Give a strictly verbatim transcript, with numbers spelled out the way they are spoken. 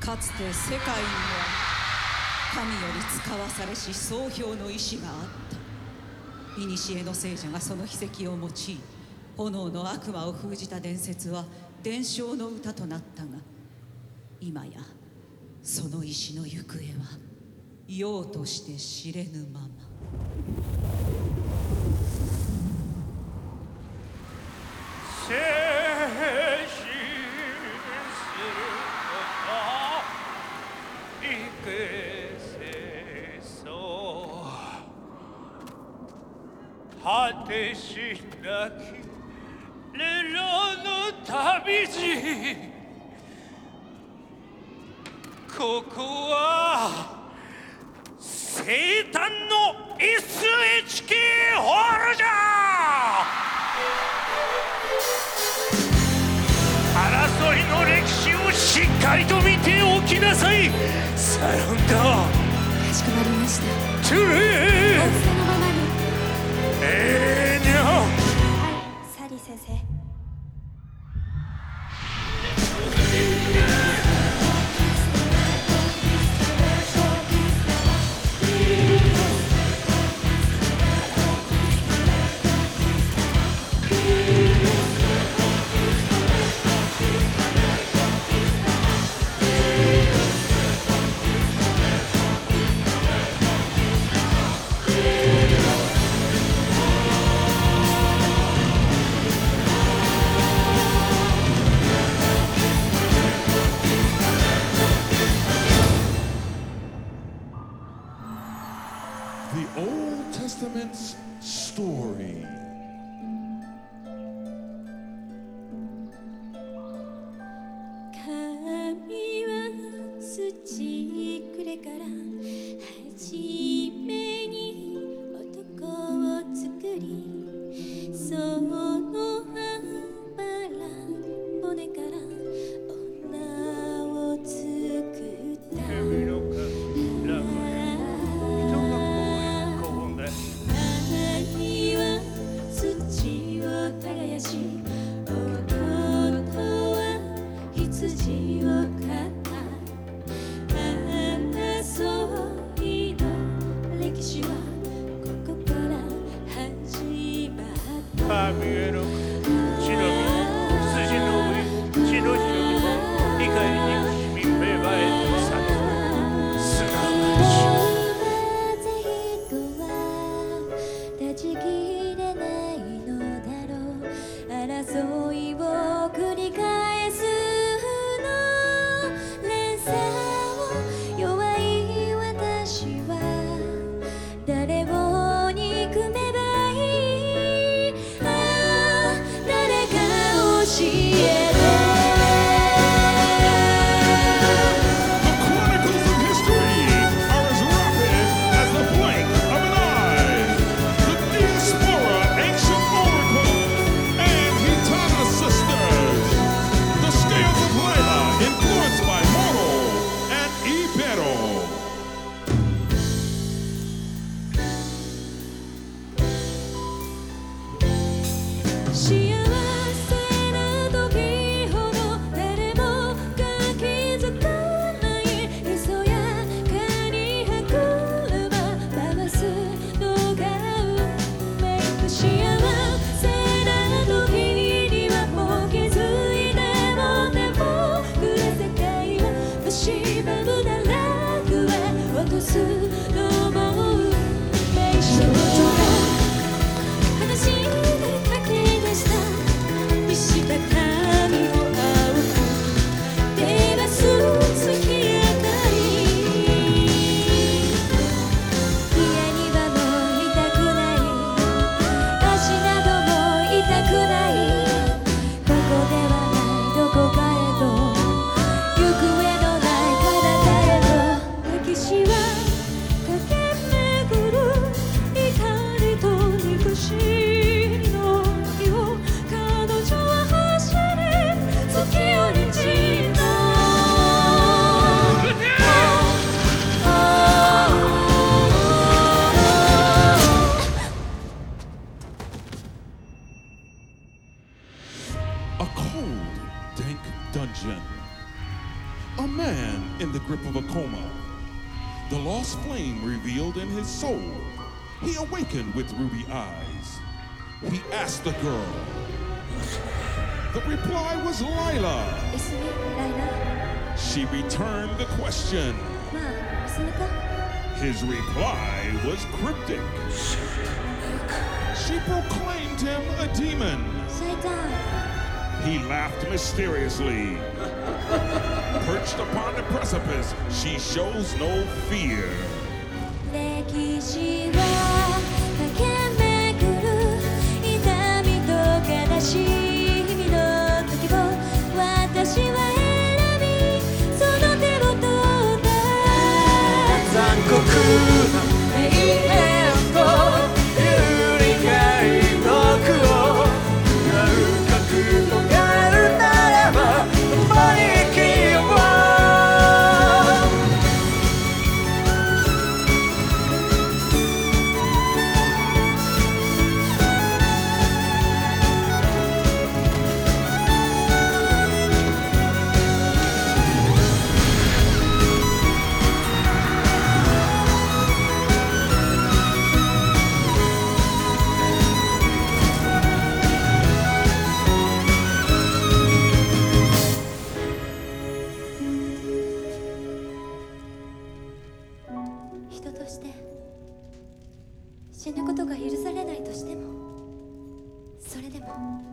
かつて世界には神より使わされし総評の意志があった。古の聖者がその筆跡を用い炎の悪魔を封じた伝説は伝承の歌となったが、今やその意志の行方は世として知れぬまま。 静止することいくせそう果てしなきレロの旅路、ここは生誕の エスエイチケー ホールじゃ。争いの歴史をしっかりと見ておきなさい。サロンドかしこまりました。 トゥルー仰せのままに。 えーにゃはい、サリー先生。 The Old Testament's story. 神は土くれから初めに男を作り、そのあばら骨から女を作った。 神の神ラムへ人が公園で兄は土を耕し、弟は羊を飼った。争いの歴史はここから始まった。 神への血のみ筋の上血の広み怒り憎しみ芽生えるさすなわちなぜ人は断ち切れないのだろう。争いを繰り返すの連鎖を弱い私は誰を憎めばいい。ああ、誰か教えて。 The chronicles of history are as rapid as the blink of an eye. The Diaspora Ancient Oracle and Hitana Sisters. The Scales of Layla influenced by Moro and Ibero. 幸せな時ほど誰もが気づかないひそやかに歯車回すのが運命。幸せな時にはもう気づいても眠くら世界は蝕む堕落は落とすのも運命。少女が話してかけ出した見した髪を青く照らす月明かり。家にはもういたくない、足なども痛くない。ここではないどこかへと行方のない彼方へと。歴史は駆け巡る怒りと憎しみのよ。彼女は走り月よりじと。 A cold, dank dungeon. A man in the grip of a coma. The lost flame revealed in his soul. He awakened with ruby eyes. He asked the girl. The reply was Lila. 一緒にライナ She returned the question. まあ進むか His reply was cryptic. She proclaimed him a demon. シャイタン He laughed mysteriously. Perched upon the precipice, she shows no fear. 歴史は駆け巡る痛みと悲しみの時を私は選びその手を取った残酷な永遠という理解の句を歌う覚悟があるならば共に生きよう人として死ぬことが許されないとしてもそれでも